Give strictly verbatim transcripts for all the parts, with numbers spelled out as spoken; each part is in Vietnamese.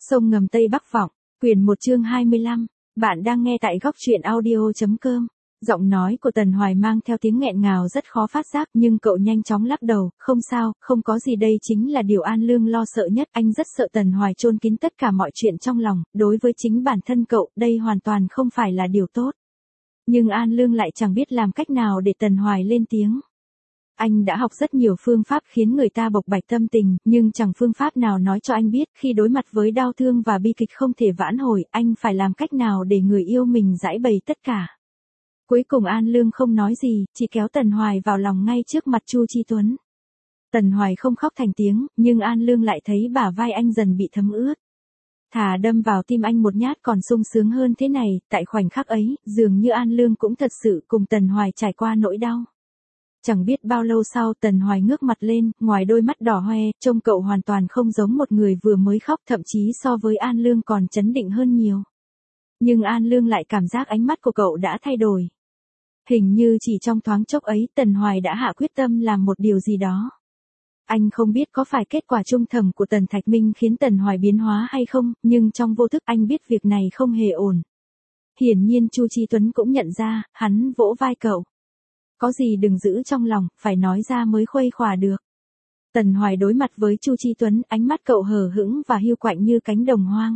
Sông ngầm Tây Bắc Vọng, quyển một chương hai mươi lăm, bạn đang nghe tại góc truyện audio.com. Giọng nói của Tần Hoài mang theo tiếng nghẹn ngào rất khó phát giác, nhưng cậu nhanh chóng lắc đầu, không sao, không có gì, đây chính là điều An Lương lo sợ nhất. Anh rất sợ Tần Hoài chôn kín tất cả mọi chuyện trong lòng, đối với chính bản thân cậu, đây hoàn toàn không phải là điều tốt. Nhưng An Lương lại chẳng biết làm cách nào để Tần Hoài lên tiếng. Anh đã học rất nhiều phương pháp khiến người ta bộc bạch tâm tình, nhưng chẳng phương pháp nào nói cho anh biết khi đối mặt với đau thương và bi kịch không thể vãn hồi, anh phải làm cách nào để người yêu mình giải bày tất cả. Cuối cùng An Lương không nói gì, chỉ kéo Tần Hoài vào lòng ngay trước mặt Chu Chi Tuấn. Tần Hoài không khóc thành tiếng, nhưng An Lương lại thấy bả vai anh dần bị thấm ướt. Thà đâm vào tim anh một nhát còn sung sướng hơn thế này. Tại khoảnh khắc ấy, dường như An Lương cũng thật sự cùng Tần Hoài trải qua nỗi đau. Chẳng biết bao lâu sau, Tần Hoài ngước mặt lên, ngoài đôi mắt đỏ hoe, trông cậu hoàn toàn không giống một người vừa mới khóc, thậm chí so với An Lương còn trấn định hơn nhiều. Nhưng An Lương lại cảm giác ánh mắt của cậu đã thay đổi. Hình như chỉ trong thoáng chốc ấy, Tần Hoài đã hạ quyết tâm làm một điều gì đó. Anh không biết có phải kết quả trung thầm của Tần Thạch Minh khiến Tần Hoài biến hóa hay không, nhưng trong vô thức anh biết việc này không hề ổn. Hiển nhiên Chu Chi Tuấn cũng nhận ra, hắn vỗ vai cậu. Có gì đừng giữ trong lòng, phải nói ra mới khuây khỏa được. Tần Hoài đối mặt với Chu Chi Tuấn, ánh mắt cậu hờ hững và hiu quạnh như cánh đồng hoang.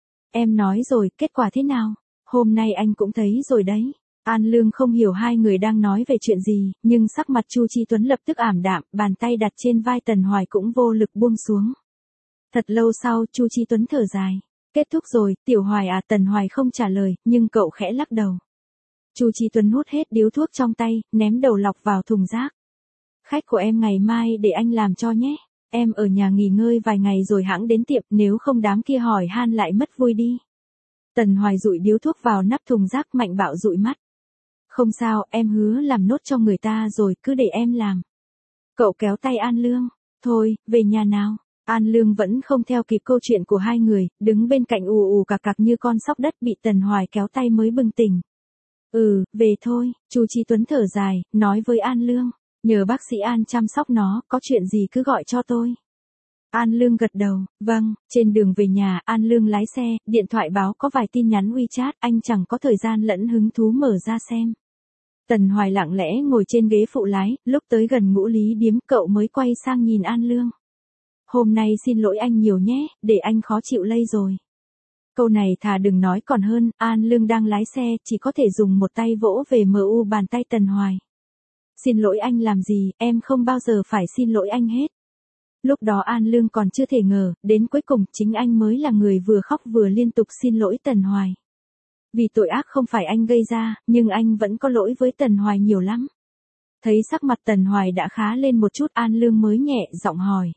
Em nói rồi, kết quả thế nào? Hôm nay anh cũng thấy rồi đấy. An Lương không hiểu hai người đang nói về chuyện gì, nhưng sắc mặt Chu Chi Tuấn lập tức ảm đạm, bàn tay đặt trên vai Tần Hoài cũng vô lực buông xuống. Thật lâu sau, Chu Chi Tuấn thở dài. Kết thúc rồi, Tiểu Hoài à? Tần Hoài không trả lời, nhưng cậu khẽ lắc đầu. Chu Chi Tuấn hút hết điếu thuốc trong tay, ném đầu lọc vào thùng rác. Khách của em ngày mai để anh làm cho nhé. Em ở nhà nghỉ ngơi vài ngày rồi hẵng đến tiệm, nếu không đám kia hỏi han lại mất vui đi. Tần Hoài dụi điếu thuốc vào nắp thùng rác, mạnh bạo dụi mắt. Không sao, em hứa làm nốt cho người ta rồi, cứ để em làm. Cậu kéo tay An Lương. Thôi, về nhà nào. An Lương vẫn không theo kịp câu chuyện của hai người, đứng bên cạnh ù ù cạc cạc như con sóc đất, bị Tần Hoài kéo tay mới bừng tỉnh. Ừ, về thôi, Chu Chi Tuấn thở dài, nói với An Lương. Nhờ bác sĩ An chăm sóc nó, có chuyện gì cứ gọi cho tôi. An Lương gật đầu, vâng. Trên đường về nhà, An Lương lái xe, điện thoại báo có vài tin nhắn WeChat, anh chẳng có thời gian lẫn hứng thú mở ra xem. Tần Hoài lặng lẽ ngồi trên ghế phụ lái, lúc tới gần Ngũ Lý Điếm, cậu mới quay sang nhìn An Lương. Hôm nay xin lỗi anh nhiều nhé, để anh khó chịu lây rồi. Câu này thà đừng nói còn hơn. An Lương đang lái xe, chỉ có thể dùng một tay vỗ về mờ u bàn tay Tần Hoài. Xin lỗi anh làm gì, em không bao giờ phải xin lỗi anh hết. Lúc đó An Lương còn chưa thể ngờ, đến cuối cùng chính anh mới là người vừa khóc vừa liên tục xin lỗi Tần Hoài. Vì tội ác không phải anh gây ra, nhưng anh vẫn có lỗi với Tần Hoài nhiều lắm. Thấy sắc mặt Tần Hoài đã khá lên một chút, An Lương mới nhẹ giọng hỏi.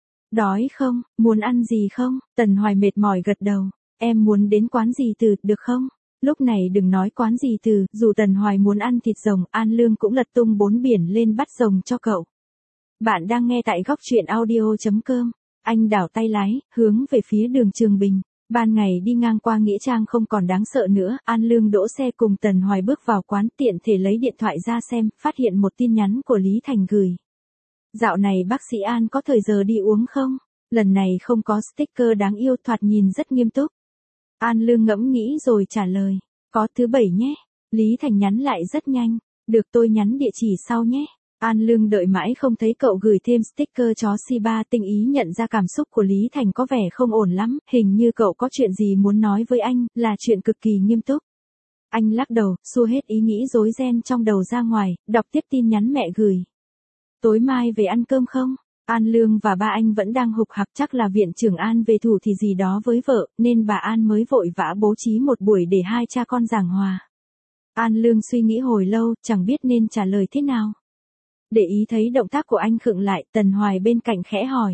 Đói không, muốn ăn gì không? Tần Hoài mệt mỏi gật đầu. Em muốn đến quán gì từ, được không? Lúc này đừng nói quán gì từ, dù Tần Hoài muốn ăn thịt rồng, An Lương cũng lật tung bốn biển lên bắt rồng cho cậu. Bạn đang nghe tại góc truyện audio.com. Anh đảo tay lái, hướng về phía đường Trường Bình. Ban ngày đi ngang qua Nghĩa Trang không còn đáng sợ nữa, An Lương đỗ xe cùng Tần Hoài bước vào quán, tiện thể lấy điện thoại ra xem, phát hiện một tin nhắn của Lý Thành gửi. Dạo này bác sĩ An có thời giờ đi uống không? Lần này không có sticker đáng yêu, thoạt nhìn rất nghiêm túc. An Lương ngẫm nghĩ rồi trả lời. Có thứ bảy nhé. Lý Thành nhắn lại rất nhanh. Được, tôi nhắn địa chỉ sau nhé. An Lương đợi mãi không thấy cậu gửi thêm sticker chó Shiba, tinh ý nhận ra cảm xúc của Lý Thành có vẻ không ổn lắm, hình như cậu có chuyện gì muốn nói với anh, là chuyện cực kỳ nghiêm túc. Anh lắc đầu, xua hết ý nghĩ rối ren trong đầu ra ngoài, đọc tiếp tin nhắn mẹ gửi. Tối mai về ăn cơm không? An Lương và ba anh vẫn đang hục hặc, chắc là viện trưởng An về thủ thì gì đó với vợ, nên bà An mới vội vã bố trí một buổi để hai cha con giảng hòa. An Lương suy nghĩ hồi lâu, chẳng biết nên trả lời thế nào. Để ý thấy động tác của anh khựng lại, Tần Hoài bên cạnh khẽ hỏi.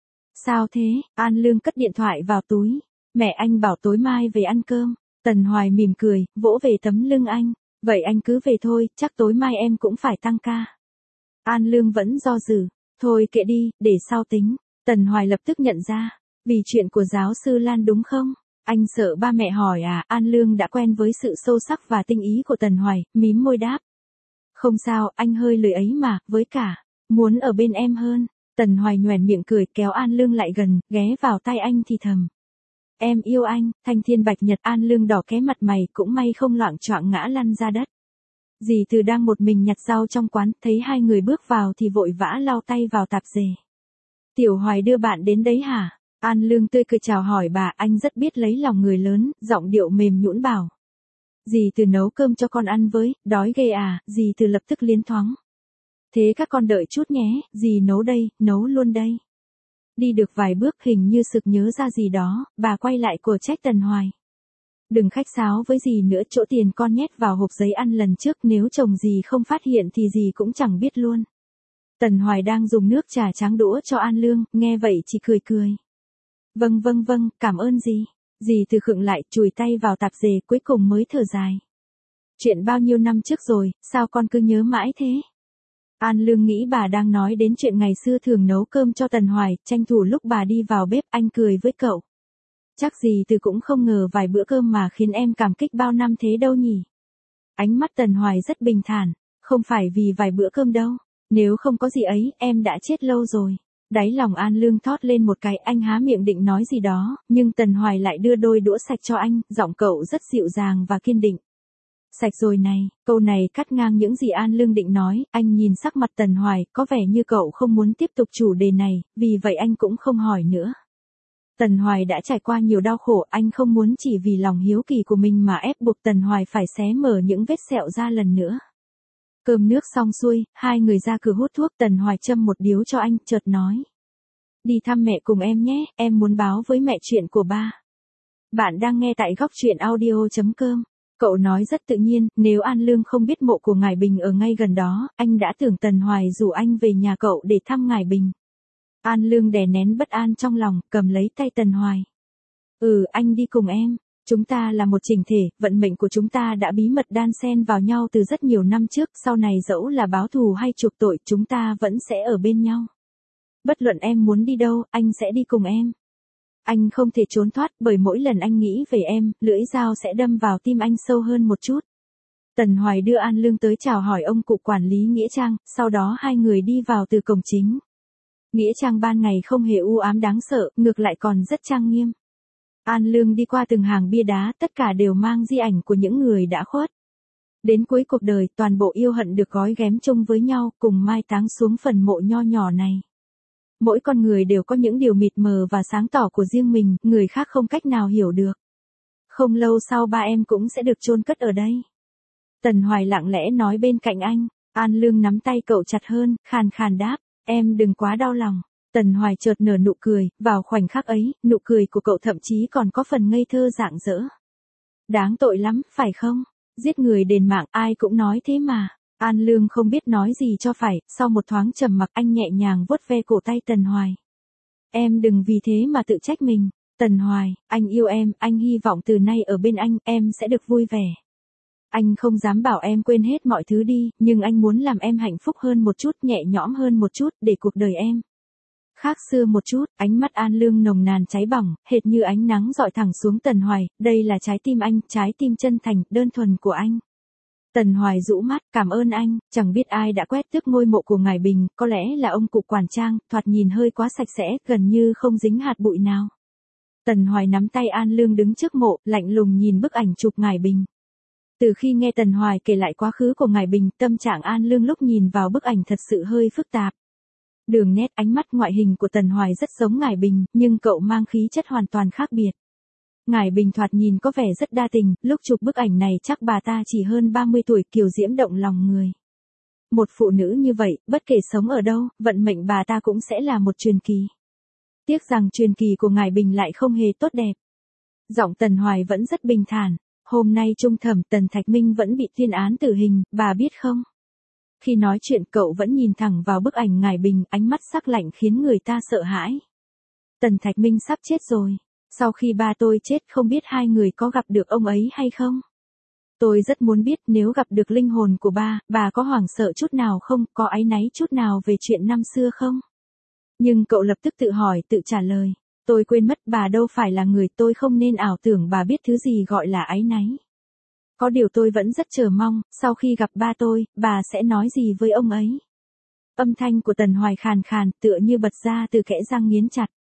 Sao thế? An Lương cất điện thoại vào túi. Mẹ anh bảo tối mai về ăn cơm. Tần Hoài mỉm cười, vỗ về tấm lưng anh. Vậy anh cứ về thôi, chắc tối mai em cũng phải tăng ca. An Lương vẫn do dự. Thôi kệ đi, để sau tính. Tần Hoài lập tức nhận ra. Vì chuyện của giáo sư Lan đúng không? Anh sợ ba mẹ hỏi à? An Lương đã quen với sự sâu sắc và tinh ý của Tần Hoài, mím môi đáp. Không sao, anh hơi lười ấy mà, với cả, muốn ở bên em hơn. Tần Hoài nhoẻn miệng cười, kéo An Lương lại gần, ghé vào tai anh thì thầm. Em yêu anh, thanh thiên bạch nhật. An Lương đỏ ké mặt mày, cũng may không loạng choạng ngã lăn ra đất. Dì Từ đang một mình nhặt rau trong quán, thấy hai người bước vào thì vội vã lau tay vào tạp dề. Tiểu Hoài đưa bạn đến đấy hả? An Lương tươi cười chào hỏi bà, anh rất biết lấy lòng người lớn, giọng điệu mềm nhũn bảo. Dì Từ nấu cơm cho con ăn với, đói ghê à? Dì Từ lập tức liến thoáng. Thế các con đợi chút nhé, dì nấu đây, nấu luôn đây. Đi được vài bước hình như sực nhớ ra gì đó, bà quay lại của trách Tần Hoài. Đừng khách sáo với dì nữa, chỗ tiền con nhét vào hộp giấy ăn lần trước, nếu chồng dì không phát hiện thì dì cũng chẳng biết luôn. Tần Hoài đang dùng nước trà tráng đũa cho An Lương, nghe vậy chỉ cười cười. Vâng vâng vâng, cảm ơn dì. Dì Từ khựng lại, chùi tay vào tạp dề, cuối cùng mới thở dài. Chuyện bao nhiêu năm trước rồi, sao con cứ nhớ mãi thế? An Lương nghĩ bà đang nói đến chuyện ngày xưa thường nấu cơm cho Tần Hoài, tranh thủ lúc bà đi vào bếp anh cười với cậu. Chắc dì Từ cũng không ngờ vài bữa cơm mà khiến em cảm kích bao năm thế đâu nhỉ. Ánh mắt Tần Hoài rất bình thản, không phải vì vài bữa cơm đâu, nếu không có gì ấy em đã chết lâu rồi. Đáy lòng An Lương thót lên một cái, anh há miệng định nói gì đó, nhưng Tần Hoài lại đưa đôi đũa sạch cho anh, giọng cậu rất dịu dàng và kiên định. Sạch rồi này, câu này cắt ngang những gì An Lương định nói, anh nhìn sắc mặt Tần Hoài, có vẻ như cậu không muốn tiếp tục chủ đề này, vì vậy anh cũng không hỏi nữa. Tần Hoài đã trải qua nhiều đau khổ, anh không muốn chỉ vì lòng hiếu kỳ của mình mà ép buộc Tần Hoài phải xé mở những vết sẹo ra lần nữa. Cơm nước xong xuôi, hai người ra cửa hút thuốc, Tần Hoài châm một điếu cho anh, chợt nói. Đi thăm mẹ cùng em nhé, em muốn báo với mẹ chuyện của ba. Bạn đang nghe tại góc truyện audio chấm com. Cậu nói rất tự nhiên, nếu An Lương không biết mộ của Ngải Bình ở ngay gần đó, anh đã tưởng Tần Hoài rủ anh về nhà cậu để thăm Ngải Bình. An Lương đè nén bất an trong lòng, cầm lấy tay Tần Hoài. Ừ, anh đi cùng em. Chúng ta là một chỉnh thể, vận mệnh của chúng ta đã bí mật đan xen vào nhau từ rất nhiều năm trước, sau này dẫu là báo thù hay chuộc tội, chúng ta vẫn sẽ ở bên nhau. Bất luận em muốn đi đâu, anh sẽ đi cùng em. Anh không thể trốn thoát, bởi mỗi lần anh nghĩ về em, lưỡi dao sẽ đâm vào tim anh sâu hơn một chút. Tần Hoài đưa An Lương tới chào hỏi ông cụ quản lý nghĩa trang, sau đó hai người đi vào từ cổng chính. Nghĩa trang ban ngày không hề u ám đáng sợ, ngược lại còn rất trang nghiêm. An Lương đi qua từng hàng bia đá, tất cả đều mang di ảnh của những người đã khuất. Đến cuối cuộc đời, toàn bộ yêu hận được gói ghém chung với nhau, cùng mai táng xuống phần mộ nho nhỏ này. Mỗi con người đều có những điều mịt mờ và sáng tỏ của riêng mình, người khác không cách nào hiểu được. Không lâu sau ba em cũng sẽ được chôn cất ở đây. Tần Hoài lặng lẽ nói bên cạnh anh, An Lương nắm tay cậu chặt hơn, khàn khàn đáp, em đừng quá đau lòng. Tần Hoài chợt nở nụ cười, vào khoảnh khắc ấy, nụ cười của cậu thậm chí còn có phần ngây thơ rạng rỡ. Đáng tội lắm, phải không? Giết người đền mạng, ai cũng nói thế mà. An Lương không biết nói gì cho phải, sau một thoáng trầm mặc anh nhẹ nhàng vuốt ve cổ tay Tần Hoài. Em đừng vì thế mà tự trách mình. Tần Hoài, anh yêu em, anh hy vọng từ nay ở bên anh, em sẽ được vui vẻ. Anh không dám bảo em quên hết mọi thứ đi, nhưng anh muốn làm em hạnh phúc hơn một chút, nhẹ nhõm hơn một chút, để cuộc đời em khác xưa một chút. Ánh mắt An Lương nồng nàn cháy bỏng, hệt như ánh nắng dọi thẳng xuống Tần Hoài, đây là trái tim anh, trái tim chân thành, đơn thuần của anh. Tần Hoài rũ mắt, cảm ơn anh, chẳng biết ai đã quét tước ngôi mộ của Ngải Bình, có lẽ là ông cụ quản trang, thoạt nhìn hơi quá sạch sẽ, gần như không dính hạt bụi nào. Tần Hoài nắm tay An Lương đứng trước mộ, lạnh lùng nhìn bức ảnh chụp Ngải Bình. Từ khi nghe Tần Hoài kể lại quá khứ của Ngải Bình, tâm trạng An Lương lúc nhìn vào bức ảnh thật sự hơi phức tạp. Đường nét, ánh mắt, ngoại hình của Tần Hoài rất giống Ngải Bình, nhưng cậu mang khí chất hoàn toàn khác biệt. Ngải Bình thoạt nhìn có vẻ rất đa tình, lúc chụp bức ảnh này chắc bà ta chỉ hơn ba mươi tuổi, kiều diễm động lòng người. Một phụ nữ như vậy, bất kể sống ở đâu, vận mệnh bà ta cũng sẽ là một truyền kỳ. Tiếc rằng truyền kỳ của Ngải Bình lại không hề tốt đẹp. Giọng Tần Hoài vẫn rất bình thản. Hôm nay trung thẩm Tần Thạch Minh vẫn bị tuyên án tử hình, bà biết không? Khi nói chuyện cậu vẫn nhìn thẳng vào bức ảnh Ngải Bình, ánh mắt sắc lạnh khiến người ta sợ hãi. Tần Thạch Minh sắp chết rồi. Sau khi ba tôi chết không biết hai người có gặp được ông ấy hay không? Tôi rất muốn biết nếu gặp được linh hồn của ba, bà có hoảng sợ chút nào không, có áy náy chút nào về chuyện năm xưa không? Nhưng cậu lập tức tự hỏi, tự trả lời. Tôi quên mất bà đâu phải là người, tôi không nên ảo tưởng bà biết thứ gì gọi là áy náy. Có điều tôi vẫn rất chờ mong, sau khi gặp ba tôi, bà sẽ nói gì với ông ấy? Âm thanh của Tần Hoài khàn khàn, tựa như bật ra từ kẽ răng nghiến chặt.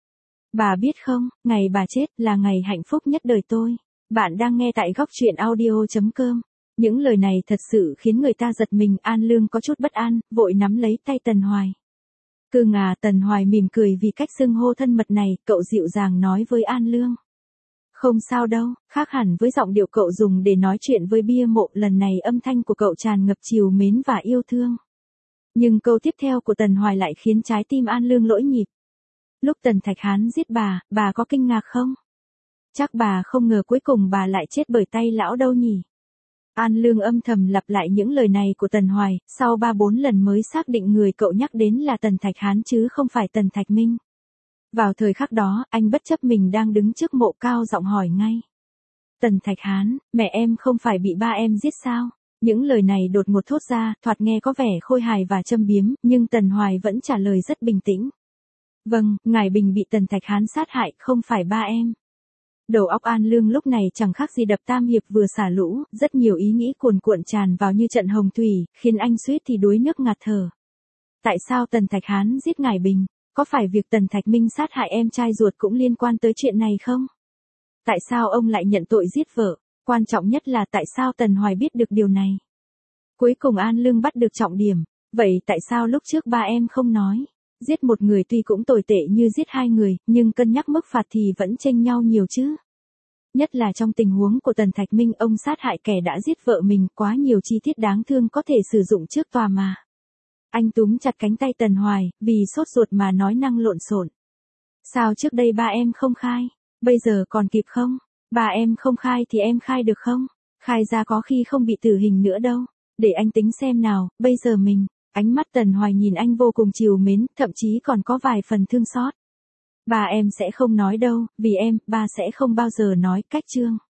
Bà biết không, ngày bà chết là ngày hạnh phúc nhất đời tôi. Bạn đang nghe tại góc truyện audio.com. Những lời này thật sự khiến người ta giật mình. An Lương có chút bất an, vội nắm lấy tay Tần Hoài. Cưng à, Tần Hoài mỉm cười vì cách xưng hô thân mật này, cậu dịu dàng nói với An Lương. Không sao đâu, khác hẳn với giọng điệu cậu dùng để nói chuyện với bia mộ, lần này âm thanh của cậu tràn ngập trìu mến và yêu thương. Nhưng câu tiếp theo của Tần Hoài lại khiến trái tim An Lương lỗi nhịp. Lúc Tần Thạch Hán giết bà, bà có kinh ngạc không? Chắc bà không ngờ cuối cùng bà lại chết bởi tay lão đâu nhỉ? An Lương âm thầm lặp lại những lời này của Tần Hoài, sau ba bốn lần mới xác định người cậu nhắc đến là Tần Thạch Hán chứ không phải Tần Thạch Minh. Vào thời khắc đó, anh bất chấp mình đang đứng trước mộ cao giọng hỏi ngay. Tần Thạch Hán, mẹ em không phải bị ba em giết sao? Những lời này đột ngột thốt ra, thoạt nghe có vẻ khôi hài và châm biếm, nhưng Tần Hoài vẫn trả lời rất bình tĩnh. Vâng, Ngải Bình bị Tần Thạch Hán sát hại, không phải ba em. Đầu óc An Lương lúc này chẳng khác gì đập tam hiệp vừa xả lũ, rất nhiều ý nghĩ cuồn cuộn tràn vào như trận hồng thủy, khiến anh suýt thì đuối nước ngạt thở. Tại sao Tần Thạch Hán giết Ngải Bình? Có phải việc Tần Thạch Minh sát hại em trai ruột cũng liên quan tới chuyện này không? Tại sao ông lại nhận tội giết vợ? Quan trọng nhất là tại sao Tần Hoài biết được điều này? Cuối cùng An Lương bắt được trọng điểm. Vậy tại sao lúc trước ba em không nói? Giết một người tuy cũng tồi tệ như giết hai người, nhưng cân nhắc mức phạt thì vẫn chênh nhau nhiều chứ. Nhất là trong tình huống của Tần Thạch Minh, ông sát hại kẻ đã giết vợ mình, quá nhiều chi tiết đáng thương có thể sử dụng trước tòa mà. Anh túm chặt cánh tay Tần Hoài, vì sốt ruột mà nói năng lộn xộn. Sao trước đây ba em không khai? Bây giờ còn kịp không? Ba em không khai thì em khai được không? Khai ra có khi không bị tử hình nữa đâu. Để anh tính xem nào, bây giờ mình. Ánh mắt Tần Hoài nhìn anh vô cùng trìu mến, thậm chí còn có vài phần thương xót. Ba em sẽ không nói đâu, vì em, ba sẽ không bao giờ nói, cách chương.